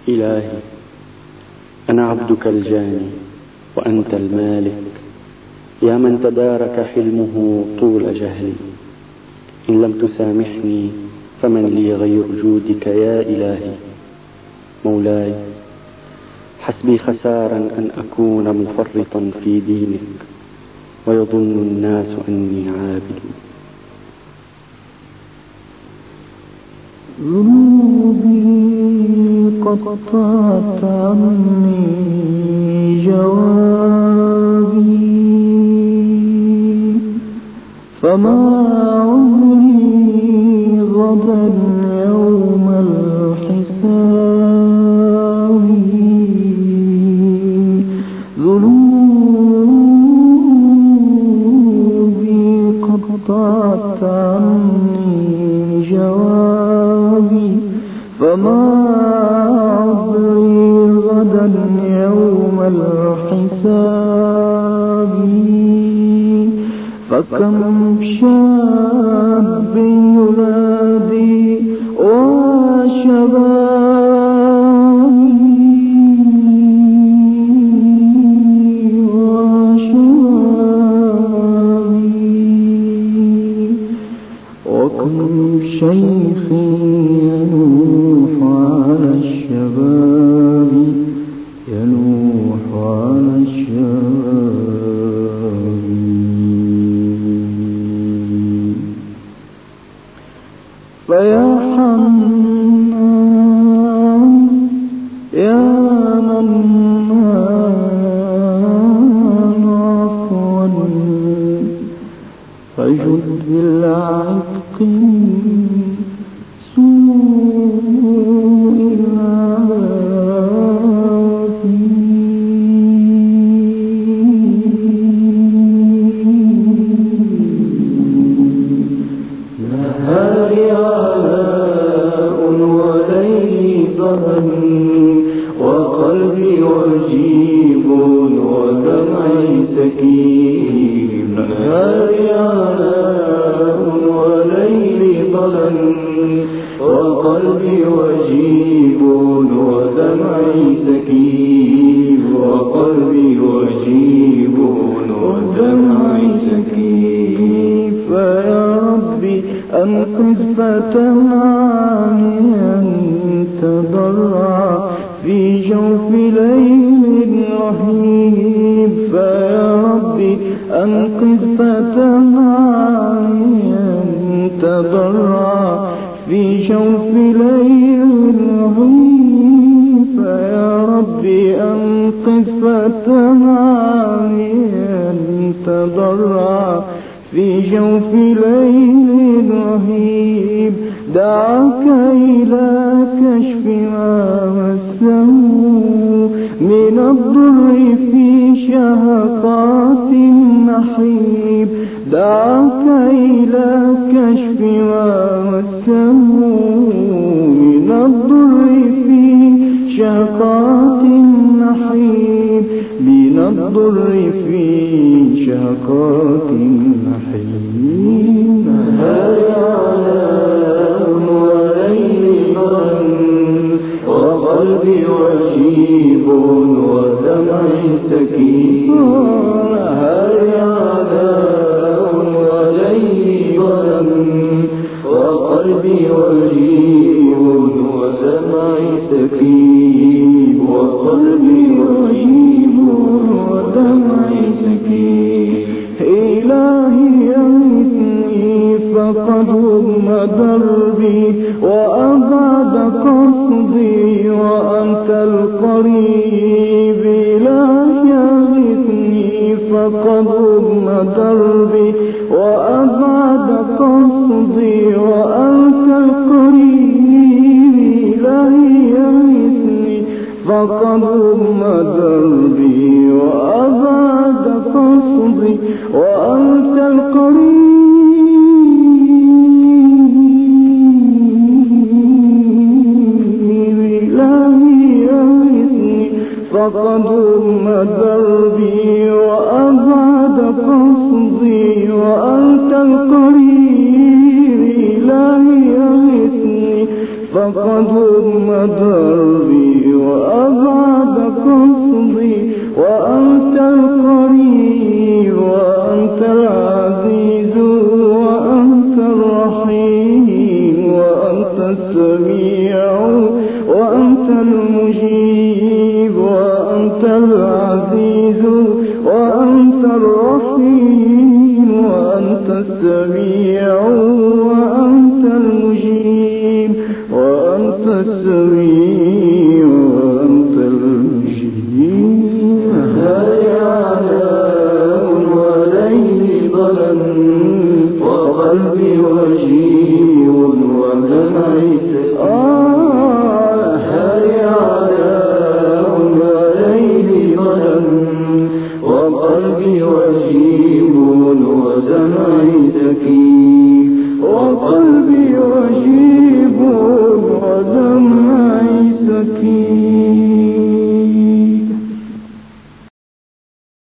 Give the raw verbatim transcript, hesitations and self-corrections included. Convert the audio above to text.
إلهي أنا عبدك الجاني وأنت المالك، يا من تدارك حلمه طول جهلي. إن لم تسامحني فمن لي غير جودك يا إلهي. مولاي حسبي خسارا أن أكون مفرطا في دينك ويظن الناس أني عابد. ذنوبي قطعت عني جوابي، فما عمري غدا يوم الحساب. ذنوبي قطعت عني جوابي، فما عمري غدا يوم الحساب. فكم شاب ينادي وشبابي وشبابي، وكم شيخ ينوح على الشباب، ينوح على الشباب. فيا حنان يا منان عفوا، فجد بالعتق سوء العافي. نهاري علاء وليلي ضهن، وقلبي وجيب ودمعي سكين. نهاري علاء وليلي ضهن، وقلبي وجيب ودمعي سكين. وقلبي وجيب ودمعي سكين. فيا ربي أنقذ فتى عاميا تضرع في جوف ليل رهيب. فيا ربي أنقذ فتى عاميا تضرع في جوف ليل رهيب. فيا ربي أنقذ فتى عاميا تضرع في جوف ليل رهيب. دعاك إلى كشف ما مسه من الضر في شهقات النحيب. دعاك إلى كشف ما مسه من الضر في شهقات النحيب. من الضر في شهقات النحيب. نهاري علاء وليلي ضهن، وقلبي وجيب ودمعي سكين. نهاري علاء وليلي ضهن، وقلبي وجيب ودمعي سكين. وقلبي وجيب ودمعي سكين. إلهي أغثني فقد هم دربي وأبعد قصدي وأنت القريب. إلهي أغثني فقد هم دربي وأبعد قصدي وأنت القريب. إلهي أغثني فقد هم دربي وأبعد قصدي وأنت القريب. إلهي أغثني فقد هم دربي وأبعد قصدي وأنت القريب. إلهي أغثني فقد هم فتضم دربي وأبعد قصدي، وأنت القريب وأنت العزيز وأنت الرحيم وأنت السميع وأنت المجيب وأنت العزيز وأنت الرحيم وأنت السميع وأنت المجيب وأنت السميع